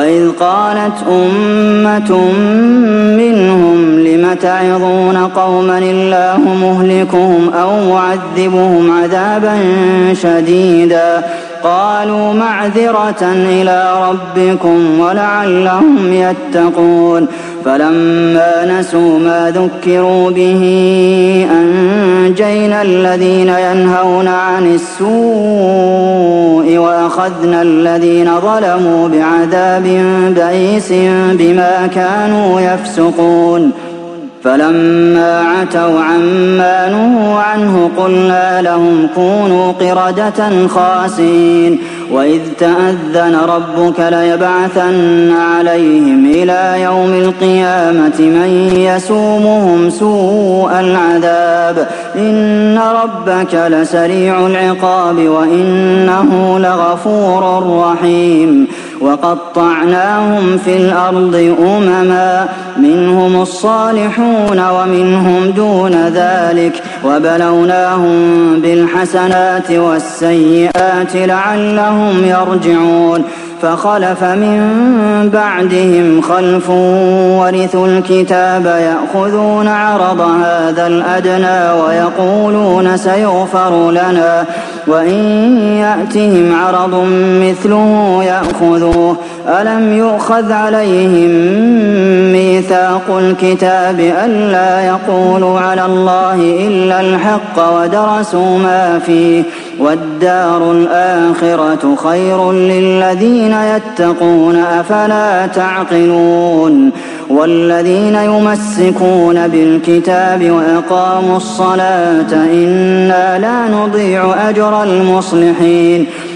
وإذ قالت أمة منهم لم تعظون قوما الله مهلكهم أو معذبهم عذابا شديدا قالوا معذرة إلى ربكم ولعلهم يتقون فلما نسوا ما ذكروا به أنجينا الذين ينهون عن السوء وأخذنا الذين ظلموا بعذاب بئيس بما كانوا يفسقون فلما عتوا عما نهوا عنه قلنا لهم كونوا قردة خاسئين وإذ تأذن ربك ليبعثن عليهم إلى يوم القيامة من يسومهم سوء العذاب إن ربك لسريع العقاب وإنه لغفور رحيم وقطعناهم في الأرض أمما منهم الصالحون ومنهم دون ذلك وبلوناهم بالحسنات والسيئات لعلهم يرجعون فخلف من بعدهم خلف ورثوا الكتاب يأخذون عرض هذا الأدنى ويقولون سيغفر لنا وإن يأتهم عرض مثله يأخذوه ألم يؤخذ عليهم ميثاق الكتاب ألا يقولوا على الله إلا الحق ودرسوا ما فيه والدار الآخرة خير للذين يتقون أفلا تعقلون والذين يمسكون بالكتاب وأقاموا الصلاة إنا لا نضيع أجر المصلحين